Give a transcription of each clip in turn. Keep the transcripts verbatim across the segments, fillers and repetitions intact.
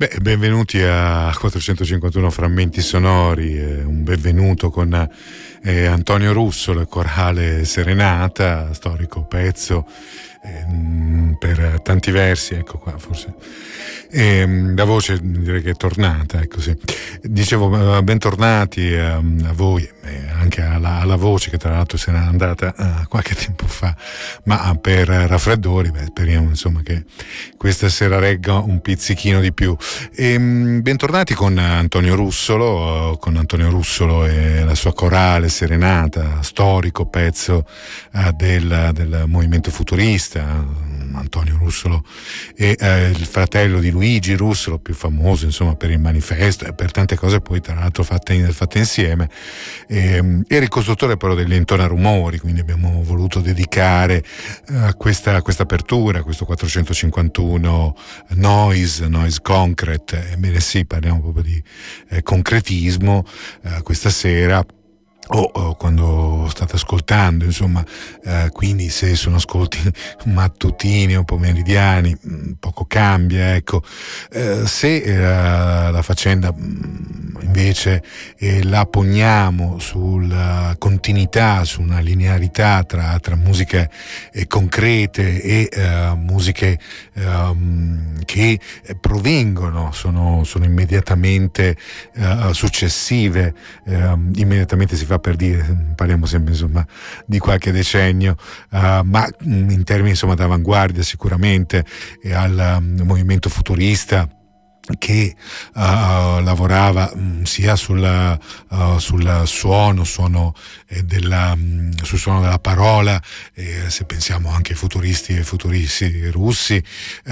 Beh, benvenuti a quattrocentocinquantuno frammenti sonori, eh, un benvenuto con eh, Antonio Russolo e Corale Serenata, storico pezzo eh, per tanti versi, ecco qua forse. E, la voce direi che è tornata, ecco sì. Dicevo, bentornati a, a voi, eh, anche alla, alla voce che tra l'altro se n'è andata uh, qualche tempo fa, ma per raffreddori, beh, speriamo insomma che questa sera regga un pizzichino di più. E, bentornati con Antonio Russolo, con Antonio Russolo e la sua Corale Serenata, storico pezzo uh, del, del movimento futurista. Antonio Russolo e eh, il fratello di Luigi Russolo, più famoso insomma per il manifesto e per tante cose poi tra l'altro fatte, fatte insieme, e, e il costruttore però degli intonarumori, quindi abbiamo voluto dedicare a uh, questa, questa apertura, questo quattrocentocinquantuno Noise, Noise Concrete. Ebbene sì, parliamo proprio di eh, concretismo uh, questa sera. O, o quando state ascoltando, insomma, eh, quindi se sono ascolti mattutini o pomeridiani, mh, poco cambia, ecco. Eh, se eh, la faccenda mh, invece eh, la poniamo sulla continuità, su una linearità tra, tra musiche eh, concrete e eh, musiche eh, che provengono, sono, sono immediatamente eh, successive, eh, immediatamente si fa per dire, parliamo sempre insomma di qualche decennio, uh, ma in termini insomma d'avanguardia sicuramente, e al um, movimento futurista che uh, lavorava um, sia sul, uh, sul suono, suono eh, della, um, sul suono della parola, eh, se pensiamo anche ai futuristi e futuristi russi,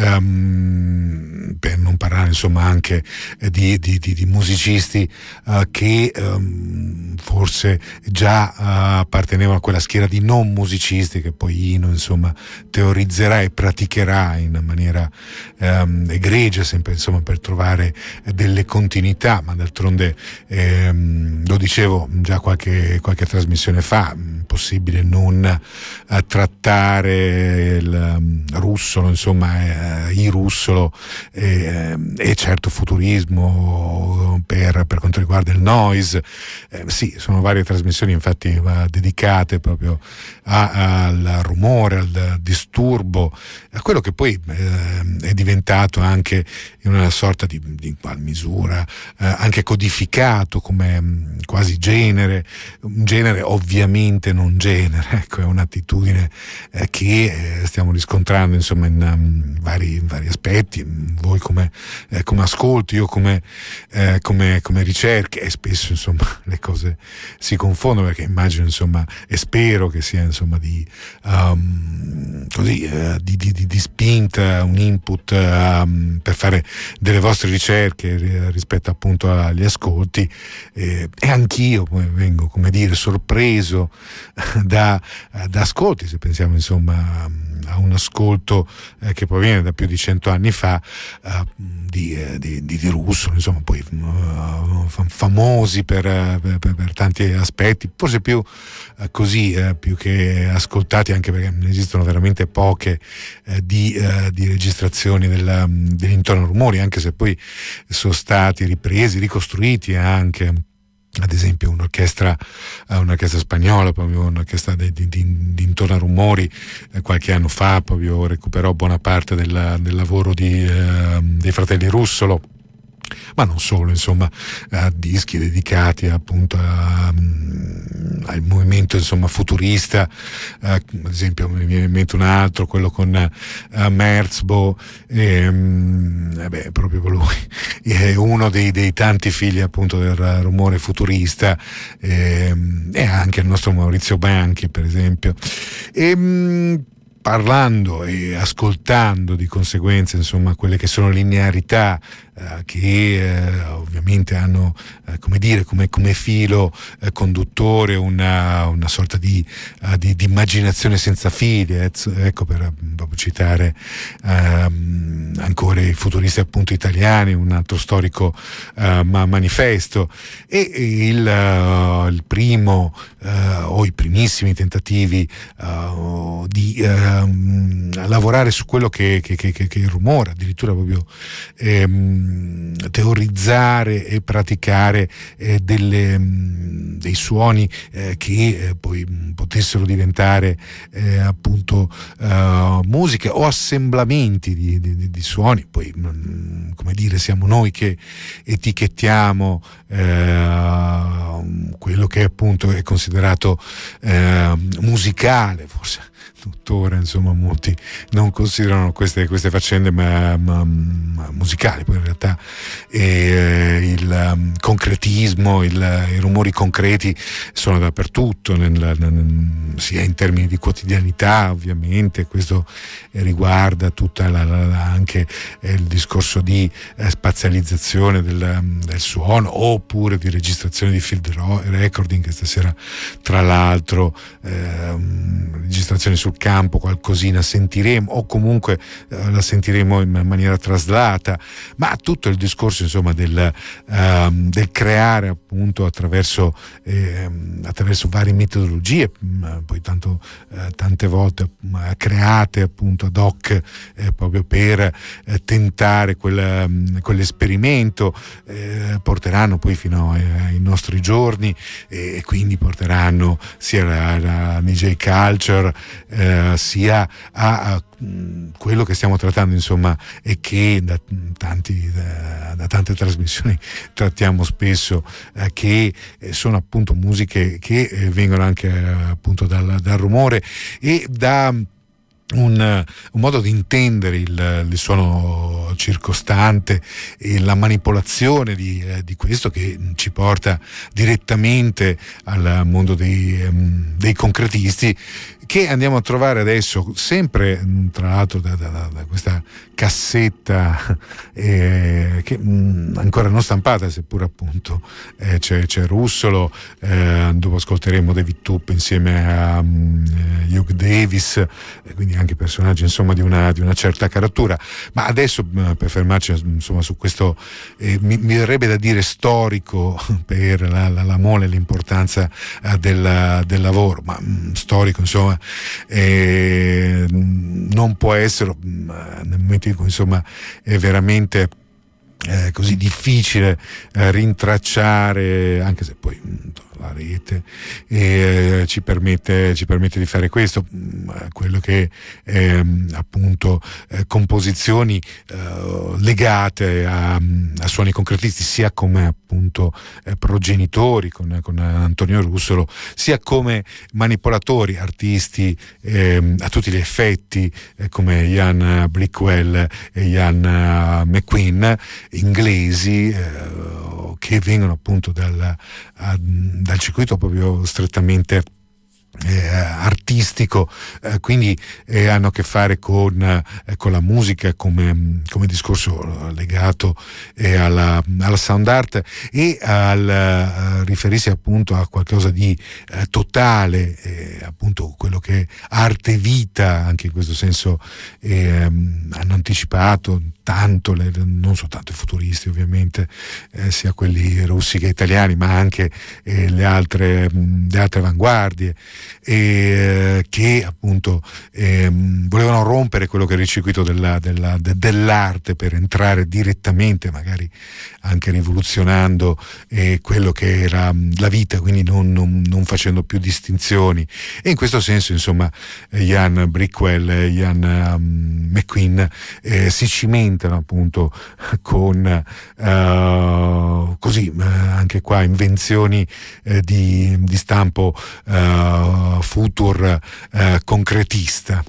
um, per non parlare insomma anche eh, di, di, di, di musicisti uh, che um, forse già uh, appartenevano a quella schiera di non musicisti che poi Ino insomma teorizzerà e praticherà in maniera um, egregia, sempre insomma per trovare delle continuità, ma d'altronde ehm, lo dicevo già qualche, qualche trasmissione fa, impossibile non eh, trattare il um, Russolo, insomma eh, i Russolo eh, e certo futurismo per, per quanto riguarda il noise. Eh, sì, sono varie trasmissioni infatti eh, dedicate proprio a, al rumore, al disturbo, a quello che poi eh, è diventato anche in una sorta di, di qual misura eh, anche codificato come mh, quasi genere, un genere ovviamente non genere, ecco, è un'attitudine eh, che eh, stiamo riscontrando insomma in um, vari, in vari aspetti, voi come, eh, come ascolti, io come, eh, come, come ricerche, e spesso insomma le cose si confondono, perché immagino insomma e spero che sia insomma di um, così eh, di, di, di, di spinta, un input um, per fare delle vostre ricerche rispetto appunto agli ascolti, eh, e anch'io vengo, come dire, sorpreso da, da ascolti, se pensiamo insomma a un ascolto eh, che proviene da più di cento anni fa, eh, di, eh, di, di, di Russolo, insomma poi uh, famosi per, per, per tanti aspetti, forse più eh, così eh, più che ascoltati, anche perché ne esistono veramente poche eh, di, eh, di registrazioni della, degli intonarumori, anche se poi sono stati ripresi, ricostruiti anche. Ad esempio un'orchestra, un'orchestra spagnola, proprio un'orchestra di, di, di intonarumori, eh, qualche anno fa proprio recuperò buona parte del, del lavoro di, eh, dei fratelli Russolo, ma non solo, insomma, a dischi dedicati appunto a, um, al movimento insomma futurista, uh, ad esempio mi viene in mente un altro, quello con uh, Merzbow, e, um, eh beh, proprio lui è uno dei, dei tanti figli appunto del rumore futurista, e, e anche il nostro Maurizio Banchi per esempio. E, um, parlando e ascoltando di conseguenza insomma quelle che sono linearità eh, che eh, ovviamente hanno eh, come dire come, come filo eh, conduttore una, una sorta di, uh, di, di immaginazione senza fili, eh, ecco, per proprio citare ehm, ancora i futuristi appunto italiani, un altro storico uh, ma manifesto, e, e il, uh, il primo uh, o i primissimi tentativi uh, di uh, ehm, lavorare su quello che, che, che, che è il rumore, addirittura proprio ehm, teorizzare e praticare eh, delle, mh, dei suoni eh, che eh, poi mh, potessero diventare eh, appunto uh, musiche o assemblamenti di, di, di suoni. Poi mh, come dire, siamo noi che etichettiamo eh, quello che appunto è considerato eh, musicale, forse tuttora insomma molti non considerano queste, queste faccende ma, ma, ma musicali. Poi in realtà eh, il um, concretismo, il, i rumori concreti sono dappertutto, nel, nel, sia in termini di quotidianità ovviamente. Questo riguarda tutta la, la, la, anche eh, il discorso di eh, spazializzazione del, del suono, oppure di registrazione di field recording, che stasera tra l'altro eh, registrazioni sul campo qualcosina sentiremo, o comunque eh, la sentiremo in maniera traslata, ma tutto il discorso insomma del, uh, del creare appunto attraverso, eh, attraverso varie metodologie, mh, poi tanto, eh, tante volte mh, create appunto ad hoc eh, proprio per eh, tentare quel, mh, quell'esperimento, eh, porteranno poi fino ai, ai nostri giorni, e, e quindi porteranno sia la, la D J culture eh, sia a, a mh, quello che stiamo trattando insomma, e che da, tanti, da, da tante trasmissioni trattiamo spesso, eh, che sono appunto musiche che eh, vengono anche eh, appunto dal, dal rumore e da Un, un modo di intendere il, il suono circostante e la manipolazione di, eh, di questo, che ci porta direttamente al mondo dei, um, dei concretisti, che andiamo a trovare adesso sempre, tra l'altro da, da, da questa cassetta eh, che mh, ancora non stampata, seppur appunto eh, c'è, c'è Russolo, eh, dopo ascolteremo David Tupp insieme a um, Hugh Davis, eh, quindi anche personaggi insomma di una, di una certa caratura. Ma adesso eh, per fermarci insomma su questo eh, mi, mi verrebbe da dire storico per la, la, la mole, l'importanza eh, del, del lavoro, ma mh, storico insomma eh, non può essere nel momento in cui insomma è veramente eh, così difficile eh, rintracciare, anche se poi la rete eh, ci permette ci permette di fare questo, quello che eh, appunto eh, composizioni eh, legate a, a suoni concretisti, sia come appunto eh, progenitori con, con Antonio Russolo, sia come manipolatori, artisti eh, a tutti gli effetti, eh, come Ian Blackwell e Ian McQueen, inglesi eh, che vengono appunto dal, a, dal circuito proprio strettamente Eh, artistico, eh, quindi eh, hanno a che fare con, eh, con la musica come, come discorso legato eh, alla, alla sound art e al uh, riferirsi appunto a qualcosa di eh, totale, eh, appunto quello che è arte e vita. Anche in questo senso eh, hanno anticipato tanto le, non soltanto i futuristi ovviamente, eh, sia quelli russi che italiani, ma anche eh, le altre le altre avanguardie, e che appunto eh, volevano rompere quello che era il circuito della, della, de, dell'arte per entrare direttamente, magari anche rivoluzionando eh, quello che era la vita, quindi non, non, non facendo più distinzioni. E in questo senso insomma Ian Blackwell e Ian um, McQueen eh, si cimentano appunto con uh, così uh, anche qua invenzioni eh, di, di stampo uh, future uh, concretista.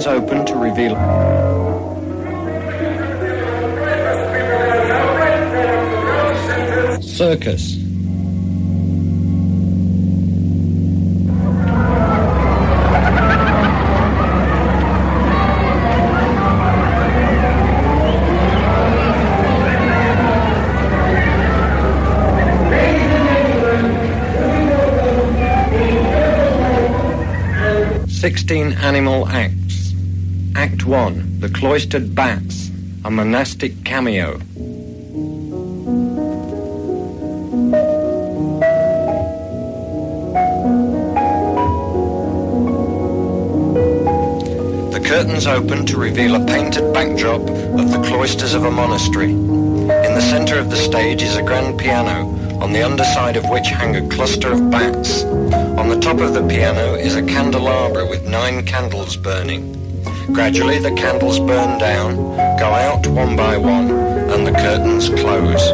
curtains open to reveal... Circus. Sixteen animal acts. Act one, The Cloistered Bats, a monastic cameo. The curtains open to reveal a painted backdrop of the cloisters of a monastery. In the centre of the stage is a grand piano, on the underside of which hang a cluster of bats. On the top of the piano is a candelabra with nine candles burning. Gradually the candles burn down, go out one by one, and the curtains close.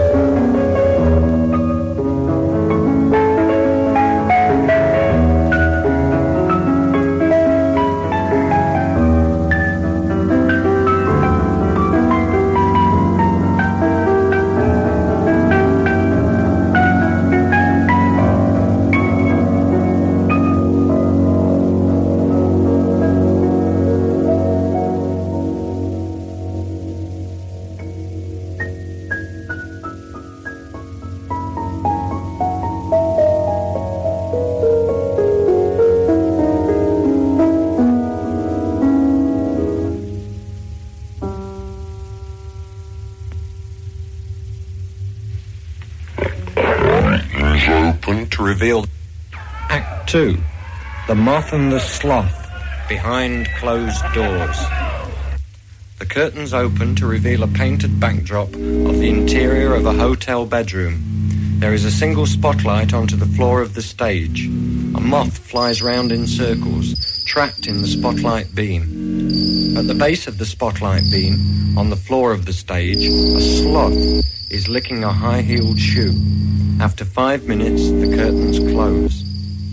Revealed. Act two, The Moth and the Sloth, behind closed doors. The curtains open to reveal a painted backdrop of the interior of a hotel bedroom. There is a single spotlight onto the floor of the stage. A moth flies round in circles, trapped in the spotlight beam. At the base of the spotlight beam, on the floor of the stage, a sloth is licking a high-heeled shoe. After five minutes, the curtains close.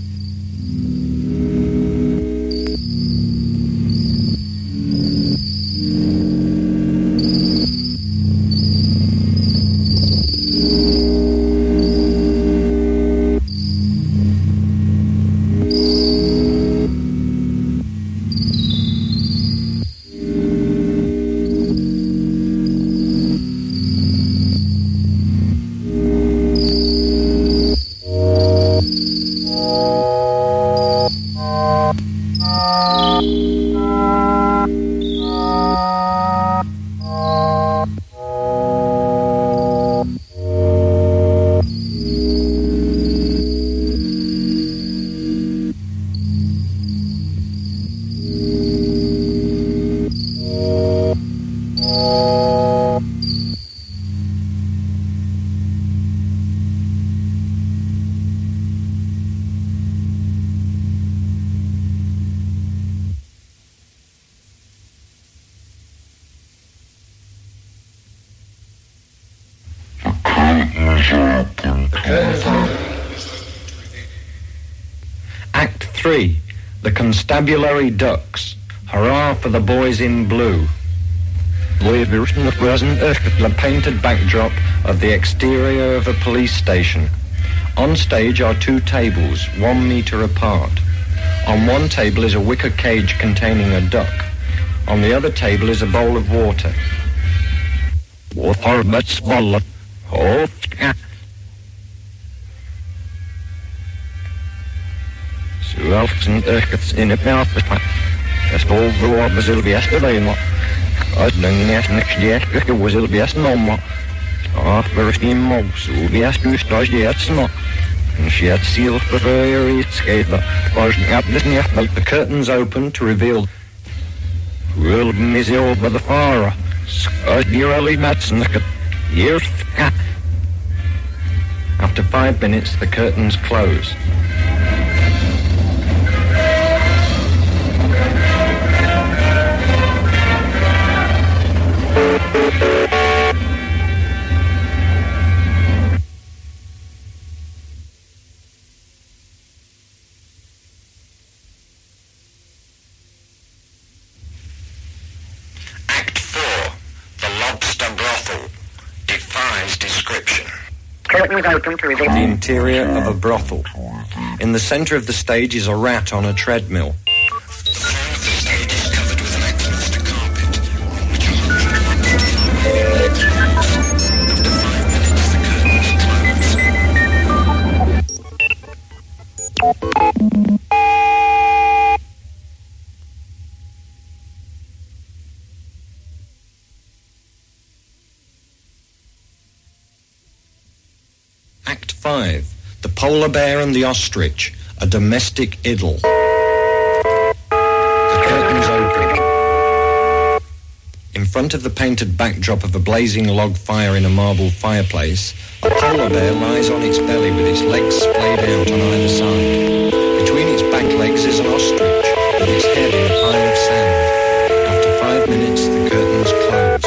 Act three, The Constabulary Ducks. Hurrah for the boys in blue. We've written the present the painted backdrop of the exterior of a police station. On stage are two tables, one metre apart. On one table is a wicker cage containing a duck. On the other table is a bowl of water. Water that's bullet. Oh, Suelfsen erkets in het melkbespat. Het volverloor bezil best alleen. Uit de next jaar was il best nomma. Ah, first in mo, so best u stas jet snot. And she had sealed the very skater. Version up this near the curtains open to reveal. Will miss over the fire. Scott dearly Matson. Years. After five minutes, the curtains close. Provides description. Curtains open to reveal the interior of a brothel. In the centre of the stage is a rat on a treadmill. The floor of the stage is covered with an lackluster carpet, on which a hundred women lie. After five minutes, the curtains close. Act five. The Polar Bear and the Ostrich, a domestic idyll. The curtains open. In front of the painted backdrop of a blazing log fire in a marble fireplace, a polar bear lies on its belly with its legs splayed out on either side. Between its back legs is an ostrich, with its head in a pile of sand. After five minutes, the curtains close.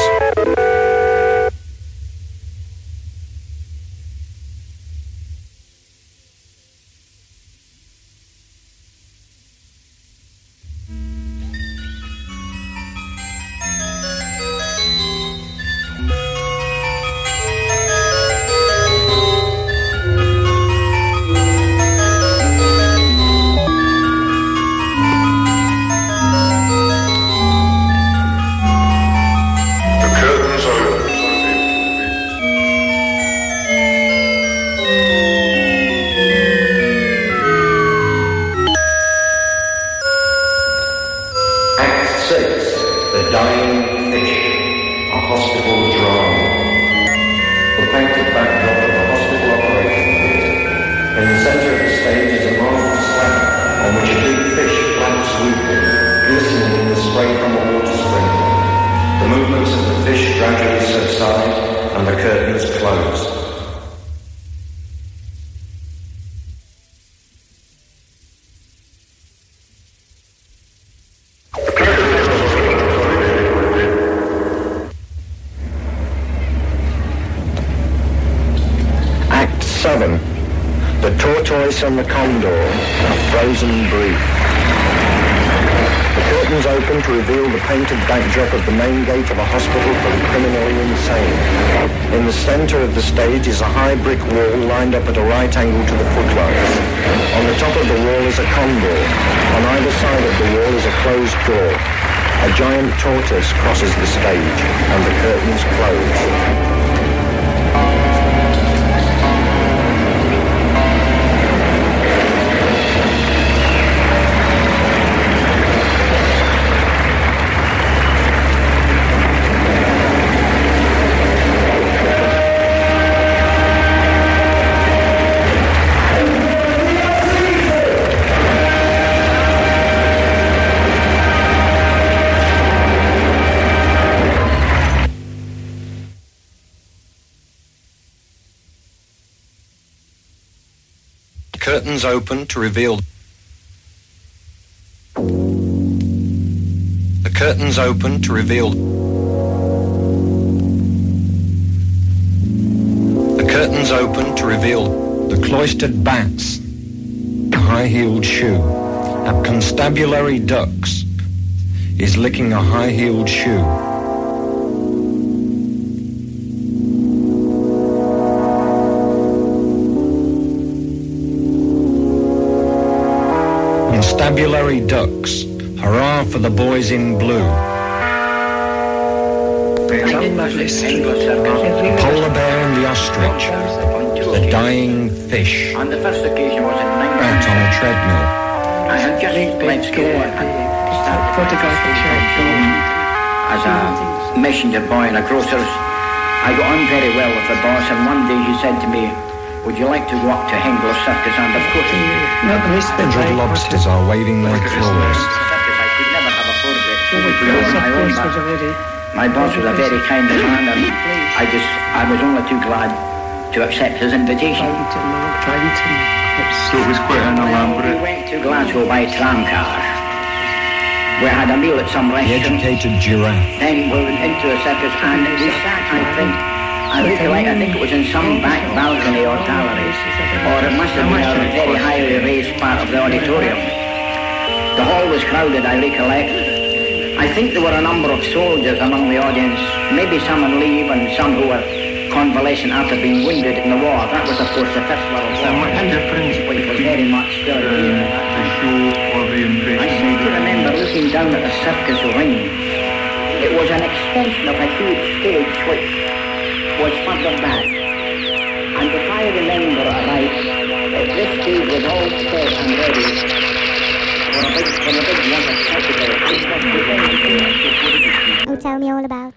And the condor, a frozen brief. The curtains open to reveal the painted backdrop of the main gate of a hospital for the criminally insane. In the centre of the stage is a high brick wall lined up at a right angle to the footlights. On the top of the wall is a condor. On either side of the wall is a closed door. A giant tortoise crosses the stage, and the curtains close. Curtains open to reveal the curtains open to reveal the curtains open to reveal the cloistered bats, a high-heeled shoe, a constabulary ducks is licking a high-heeled shoe. Constabulary ducks, hurrah for the boys in blue. Polar bear and the ostrich, the dying fish. On the first occasion was in out on a treadmill. I had just let's go and photographic as a messenger boy in a grocer's. I got on very well with the boss, and one day he said to me, "Would you like to go up to Hengler's Circus?" And of course, hundred lobsters are waving their claws. I could never have afforded it. My, own, my boss was a very kind man, and I just, I was only too glad to accept his invitation. So it was quite an elaborate. We went to Glasgow by tram car. We had a meal at some restaurant. The educated giraffe. Then we went into the circus, and we sat, I think. I recollect, I think it was in some back balcony or gallery, or it must have been a very highly raised part of the auditorium. The hall was crowded, I recollect. I think there were a number of soldiers among the audience, maybe some on leave and some who were convalescent after being wounded in the war. That was, of course, the First World War, which was very much still here. I seem to remember looking down at the circus ring. It was an extension of a huge stage which was further back. And if I remember right, this stage was all set and ready for a big, for a big water spectacle. Oh, tell me all about.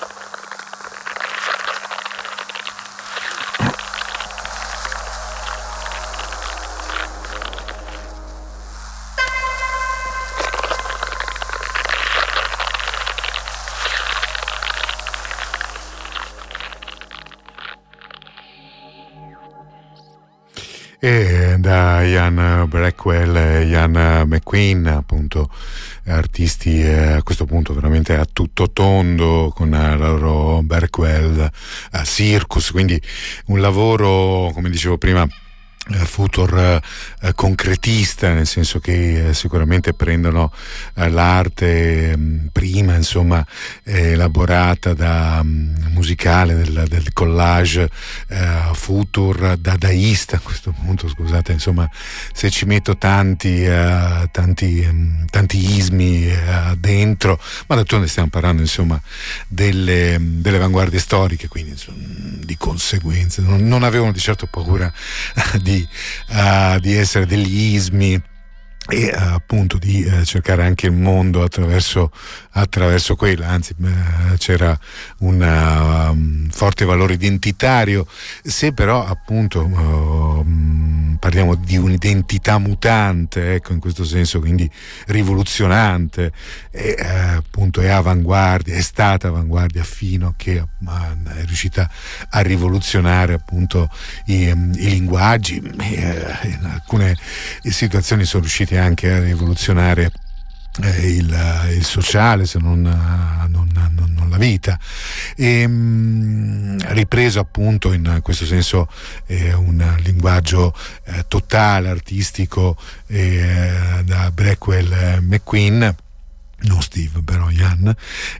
E da Ian Blackwell e Ian McQueen, appunto artisti eh, a questo punto veramente a tutto tondo, con la loro Blackwell eh, Circus, quindi un lavoro, come dicevo prima, eh, futur eh, concretista, nel senso che eh, sicuramente prendono eh, l'arte mh, prima insomma eh, elaborata da mh, musicale del, del collage eh, futur dadaista a questo punto, scusate insomma se ci metto tanti eh, tanti mh, tanti ismi eh, dentro, ma d'altronde stiamo parlando insomma delle, delle avanguardie storiche, quindi insomma, di conseguenza non, non avevano di certo paura di Di, uh, di essere degli ismi e uh, appunto di uh, cercare anche il mondo attraverso attraverso quella, anzi uh, c'era un uh, um, forte valore identitario. Se però appunto uh, um, parliamo di un'identità mutante, ecco, in questo senso, quindi rivoluzionante, e uh, appunto è avanguardia, è stata avanguardia fino a che uh, è riuscita a rivoluzionare appunto i, um, i linguaggi, e, uh, in alcune situazioni sono riusciti anche a rivoluzionare eh, il, il sociale, se non, non, non, non la vita, e mh, ripreso appunto in questo senso eh, un linguaggio eh, totale, artistico eh, da Blackwell e McQueen, non Steve però Ian,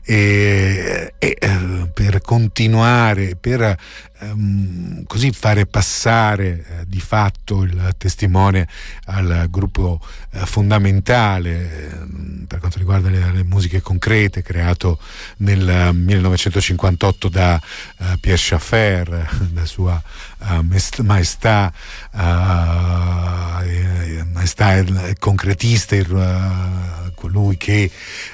e, e eh, per continuare, per ehm, così fare passare eh, di fatto il testimone al gruppo eh, fondamentale eh, per quanto riguarda le, le musiche concrete, creato nel millenovecentocinquantotto da eh, Pierre Schaeffer, la sua uh, maestà uh, eh, maestà concretista, il, uh, colui che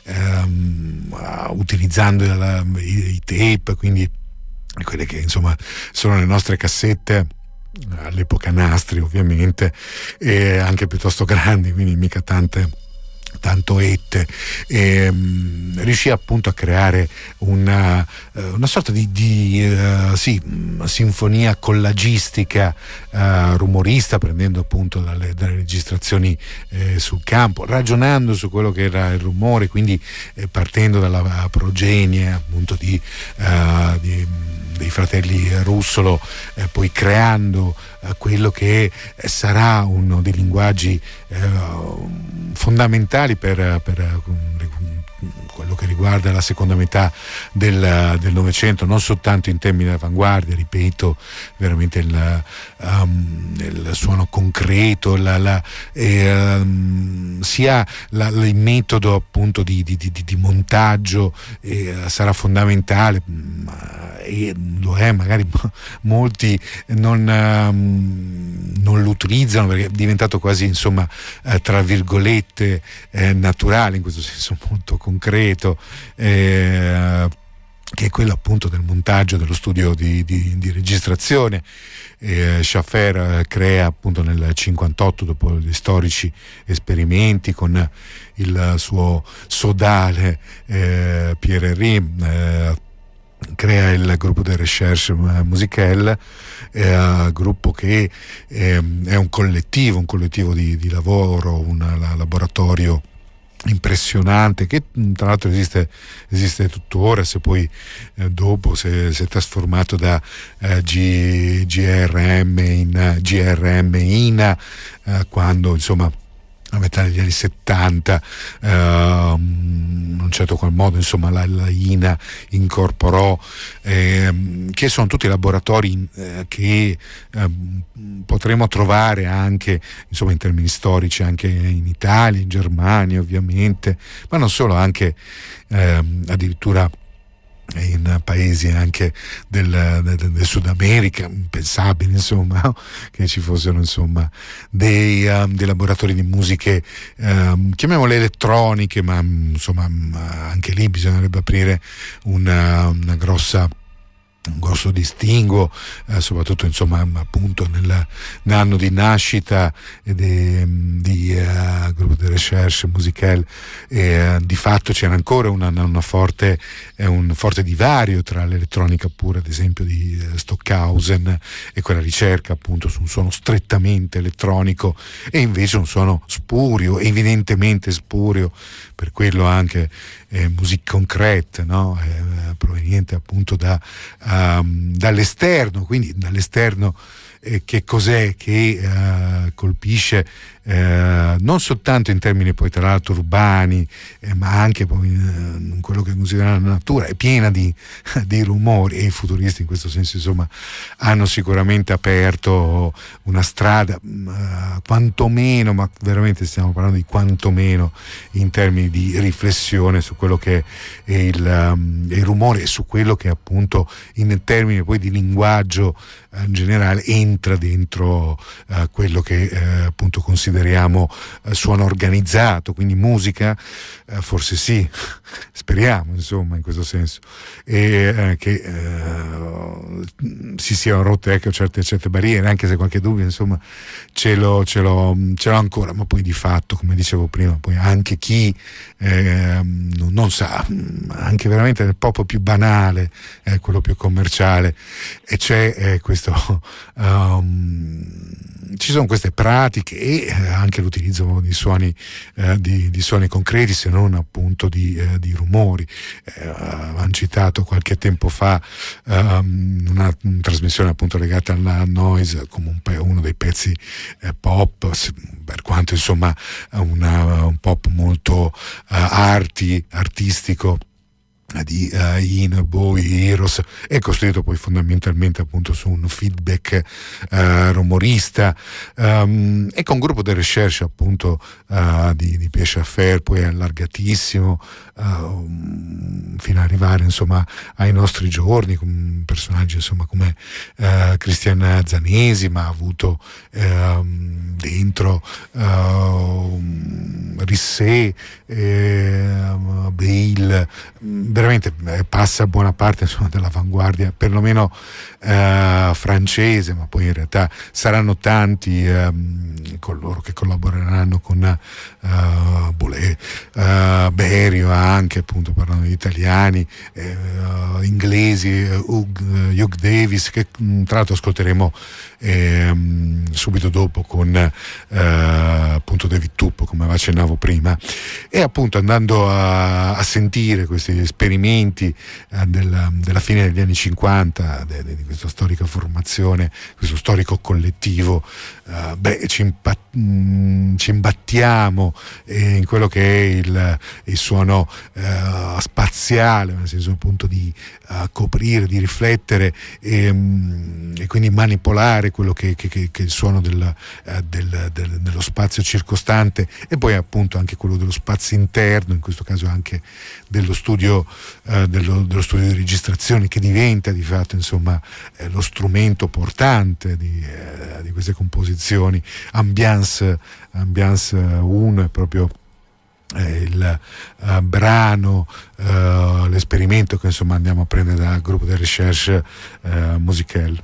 ehm, utilizzando la, i, i tape, quindi quelle che insomma sono le nostre cassette, all'epoca nastri ovviamente, e anche piuttosto grandi, quindi mica tante tanto ette, e, um, riuscì appunto a creare una, uh, una sorta di, di uh, sì, sinfonia collagistica uh, rumorista, prendendo appunto dalle, dalle registrazioni eh, sul campo, ragionando su quello che era il rumore, quindi eh, partendo dalla progenie appunto di, uh, di dei fratelli Russolo, eh, poi creando eh, quello che eh, sarà uno dei linguaggi eh, fondamentali per, per quello che riguarda la seconda metà del, del Novecento, non soltanto in termini di avanguardia, ripeto, veramente il, um, il suono concreto, la, la, eh, um, sia la, il metodo appunto di, di, di, di montaggio eh, sarà fondamentale, e lo è, magari molti non, um, non lo utilizzano perché è diventato quasi insomma eh, tra virgolette eh, naturale, in questo senso molto concreto, eh, che è quello appunto del montaggio, dello studio di, di, di registrazione. eh, Schaeffer crea appunto nel cinquantotto, dopo gli storici esperimenti con il suo sodale eh, Pierre Henry, eh, crea il gruppo de recherche musicale, eh, gruppo che eh, è un collettivo, un collettivo di, di lavoro, un laboratorio impressionante che tra l'altro esiste, esiste tuttora, se poi eh, dopo si è trasformato da eh, G, GRM in G R M I N A, eh, quando insomma a metà degli anni settanta, eh, in un certo qual modo insomma la, la I N A incorporò, eh, che sono tutti laboratori eh, che eh, potremo trovare anche insomma in termini storici anche in Italia, in Germania ovviamente, ma non solo, anche eh, addirittura in paesi anche del, del, del Sud America, impensabile insomma che ci fossero insomma dei, um, dei laboratori di musiche, um, chiamiamole elettroniche, ma insomma anche lì bisognerebbe aprire una, una grossa un grosso distinguo, eh, soprattutto insomma appunto nel, nell'anno di nascita di, di uh, gruppo di recherche musicale, e uh, di fatto c'era ancora una, una forte, eh, un forte divario tra l'elettronica pura ad esempio di uh, Stockhausen e quella ricerca appunto su un suono strettamente elettronico, e invece un suono spurio, evidentemente spurio, per quello anche eh, musique concrète, no? eh, proveniente appunto da, um, dall'esterno, quindi dall'esterno eh, che cos'è che uh, colpisce eh, non soltanto in termini poi tra l'altro urbani, eh, ma anche poi in, in quello che considera la natura, è piena di, di rumori, e i futuristi in questo senso insomma hanno sicuramente aperto una strada, uh, quantomeno, ma veramente stiamo parlando di quantomeno in termini di riflessione su quello che è il, um, il rumore, e su quello che appunto in termini poi di linguaggio uh, in generale entra dentro uh, quello che uh, appunto consideriamo uh, suono organizzato, quindi musica, uh, forse sì, speriamo insomma in questo senso, e uh, che uh, si siano rotte ecco certe, certe barriere, anche se qualche dubbio insomma ce l'ho, ce l'ho, ce l'ho ancora, ma poi di fatto, come dicevo prima, poi anche chi eh, non sa, anche veramente nel pop più banale, eh, quello più commerciale, e c'è eh, questo um, ci sono queste pratiche e eh, anche l'utilizzo di suoni eh, di, di suoni concreti, se non appunto di, eh, di rumori. Eh, avevamo citato qualche tempo fa um, una, una trasmissione appunto legata alla noise come un, uno dei pezzi eh, pop, per quanto insomma una, un pop molto uh, arti, artistico di uh, Ino, Bowie, Eros, è costruito poi fondamentalmente appunto su un feedback uh, rumorista, um, e con un gruppo di recherche appunto uh, di, di Pierre Schaeffer poi allargatissimo uh, fino ad arrivare insomma ai nostri giorni, con personaggi insomma come uh, Christian Zanesi, ma ha avuto uh, dentro uh, Risset, eh, Bale, veramente eh, passa buona parte insomma dell'avanguardia perlomeno eh, francese, ma poi in realtà saranno tanti eh, coloro che collaboreranno con eh, Boulez, eh, Berio anche appunto parlando di italiani, eh, inglesi, Hugh, Hugh Davis, che tra l'altro ascolteremo eh, subito dopo con eh, appunto David Tuppo, come accennavo prima, e appunto andando a, a sentire questi esperimenti eh, della, della fine degli anni cinquanta, de, de, di questa storica formazione, questo storico collettivo, eh, beh, ci, impa- mh, ci imbattiamo eh, in quello che è il, il suono eh, spaziale, nel senso appunto di uh, coprire, di riflettere e, mh, e quindi manipolare quello che, che, che, che è il suono del, uh, del, del, dello spazio circostante, e poi appunto anche quello dello spazio interno, in questo caso anche dello studio, uh, dello, dello studio di registrazione, che diventa di fatto insomma eh, lo strumento portante di, eh, di queste composizioni. Ambiance, Ambiance uno è proprio eh, il uh, brano, uh, l'esperimento che insomma andiamo a prendere dal gruppo di recherche uh, musicale.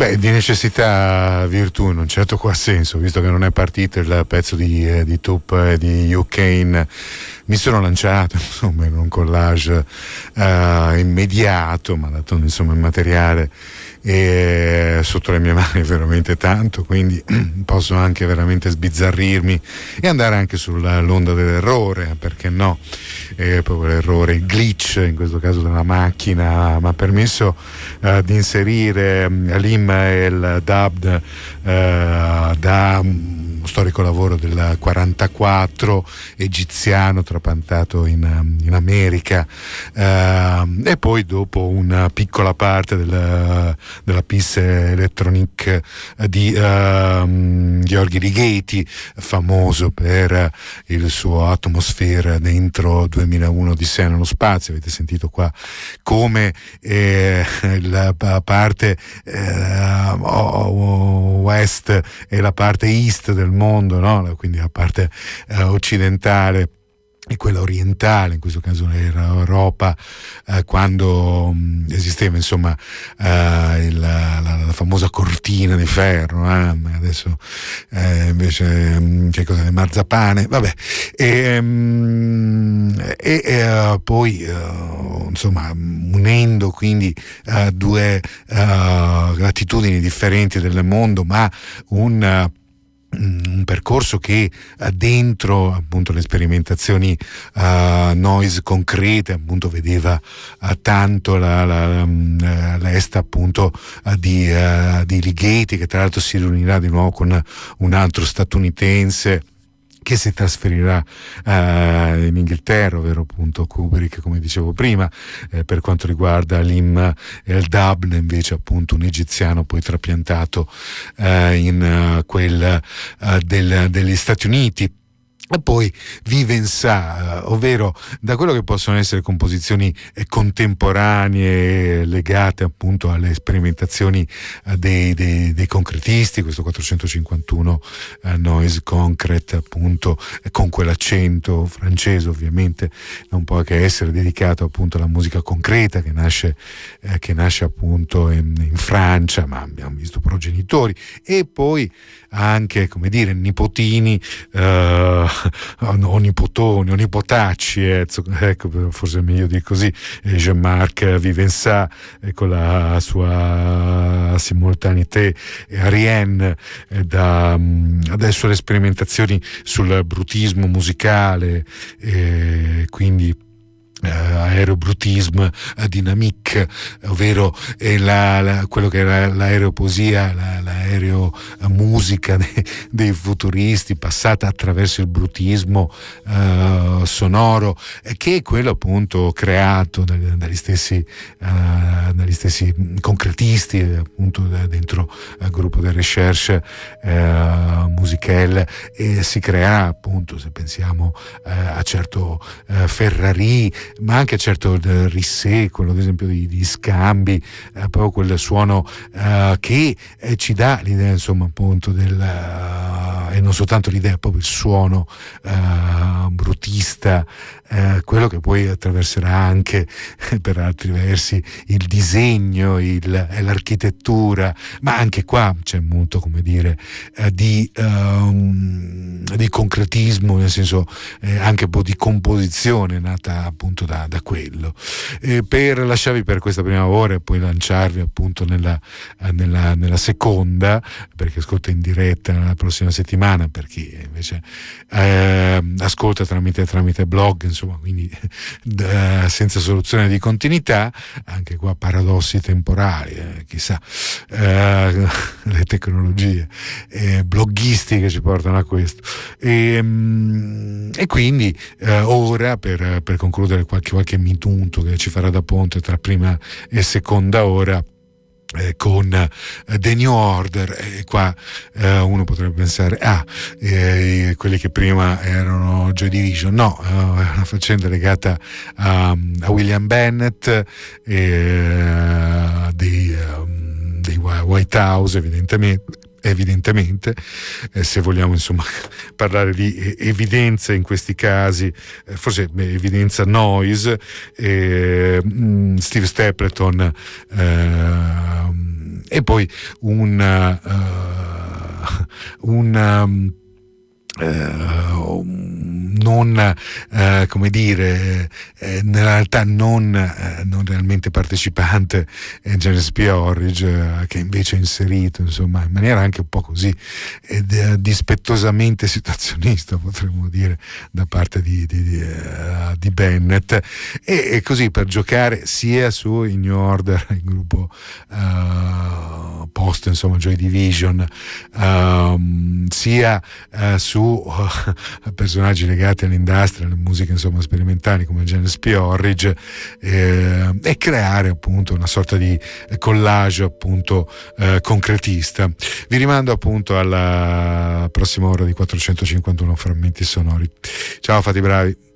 Beh, di necessità virtù in un certo qual senso, visto che non è partito il pezzo di, eh, di Tup e di Hugh Kane, mi sono lanciato insomma in un collage uh, immediato, ma dato insomma il materiale e sotto le mie mani veramente tanto, quindi posso anche veramente sbizzarrirmi e andare anche sull'onda dell'errore, perché no, eh, proprio l'errore, il glitch in questo caso della macchina mi ha permesso uh, di inserire l'Im e il Dubbed uh, da um, storico lavoro del quarantaquattro egiziano trapiantato in, in America, eh, e poi dopo una piccola parte del, della Peace Electronic di uh, Gheorghi Ligeti, famoso per il suo Atmosphere dentro duemilauno Odissea nello spazio. Avete sentito qua come eh, la parte eh, west e la parte east del mondo, no? Quindi la parte eh, occidentale e quella orientale, in questo caso era Europa, eh, quando mh, esisteva insomma eh, il, la, la famosa cortina di ferro, eh? Adesso eh, invece mh, che cosa, il marzapane, vabbè, e, mh, e, e uh, poi uh, insomma unendo quindi uh, due uh, latitudini differenti del mondo, ma un uh, un percorso che uh, dentro appunto le sperimentazioni uh, noise concrete appunto vedeva uh, tanto la, la, la, l'est appunto uh, di, uh, di Ligeti, che tra l'altro si riunirà di nuovo con un altro statunitense che si trasferirà eh, in Inghilterra, ovvero appunto Kubrick, come dicevo prima. Eh, per quanto riguarda l'Im e il Dublin, invece appunto un egiziano poi trapiantato eh, in uh, quel uh, del, degli Stati Uniti. E poi Vivenza, ovvero da quello che possono essere composizioni contemporanee legate appunto alle sperimentazioni dei, dei, dei concretisti, questo quattrocentocinquantuno uh, Noise Concrete appunto con quell'accento francese, ovviamente non può che essere dedicato appunto alla musica concreta che nasce, eh, che nasce appunto in, in Francia, ma abbiamo visto progenitori e poi anche, come dire, nipotini uh, o nipotoni o nipotacci, eh, ecco, forse è meglio di così, Jean-Marc Vivença eh, con la sua simultaneité arienne, eh, da um, adesso le sperimentazioni sul brutismo musicale, eh, quindi Uh, aerobrutisme uh, dynamique, ovvero eh, la, la, quello che era l'aeropoesia, la, l'aereo uh, musica de, dei futuristi passata attraverso il brutismo uh, sonoro, eh, che è quello appunto creato dagli, dagli stessi uh, dagli stessi concretisti appunto da, dentro il gruppo di recherche uh, musicale, e si crea appunto, se pensiamo uh, a certo uh, Ferrari, ma anche certo il Risset, quello ad esempio di, di Scambi, eh, proprio quel suono eh, che eh, ci dà l'idea insomma appunto del uh, e non soltanto l'idea, proprio il suono uh, brutista, eh, quello che poi attraverserà anche per altri versi il disegno, il, l'architettura, ma anche qua c'è molto, come dire, eh, di, um, di concretismo, nel senso eh, anche un po' di composizione nata appunto Da, da quello. Eh, per lasciarvi per questa prima ora e poi lanciarvi appunto nella, nella, nella seconda, perché ascolta in diretta la prossima settimana, per chi invece eh, ascolta tramite, tramite blog, insomma, quindi eh, senza soluzione di continuità, anche qua paradossi temporali, eh, chissà, eh, le tecnologie eh, bloghistiche ci portano a questo. E, e quindi eh, ora per, per concludere qualche, qualche minuto che ci farà da ponte tra prima e seconda ora, Eh, con eh, The New Order, e eh, qua eh, uno potrebbe pensare ah eh, quelli che prima erano Joy Division, no, eh, è una faccenda legata a, a William Bennett, eh, dei, um, dei White House, evidentemente evidentemente eh, se vogliamo insomma parlare di eh, evidenza in questi casi, eh, forse beh, evidenza noise, eh, mh, Steve Stapleton eh, e poi un uh, un um, Uh, non uh, come dire eh, nella realtà non, eh, non realmente partecipante eh, James P. Orridge, eh, che invece è inserito insomma in maniera anche un po' così ed, eh, dispettosamente situazionista, potremmo dire, da parte di, di, di, uh, di Bennett, e, e così per giocare sia su In New Order, il gruppo uh, post insomma Joy Division, uh, sia uh, su Uh, personaggi legati all'industria, alle musiche insomma sperimentali come James P. Orridge, eh, e creare appunto una sorta di collage appunto eh, concretista. Vi rimando appunto alla prossima ora di quattrocentocinquantuno frammenti sonori. Ciao, fate i bravi.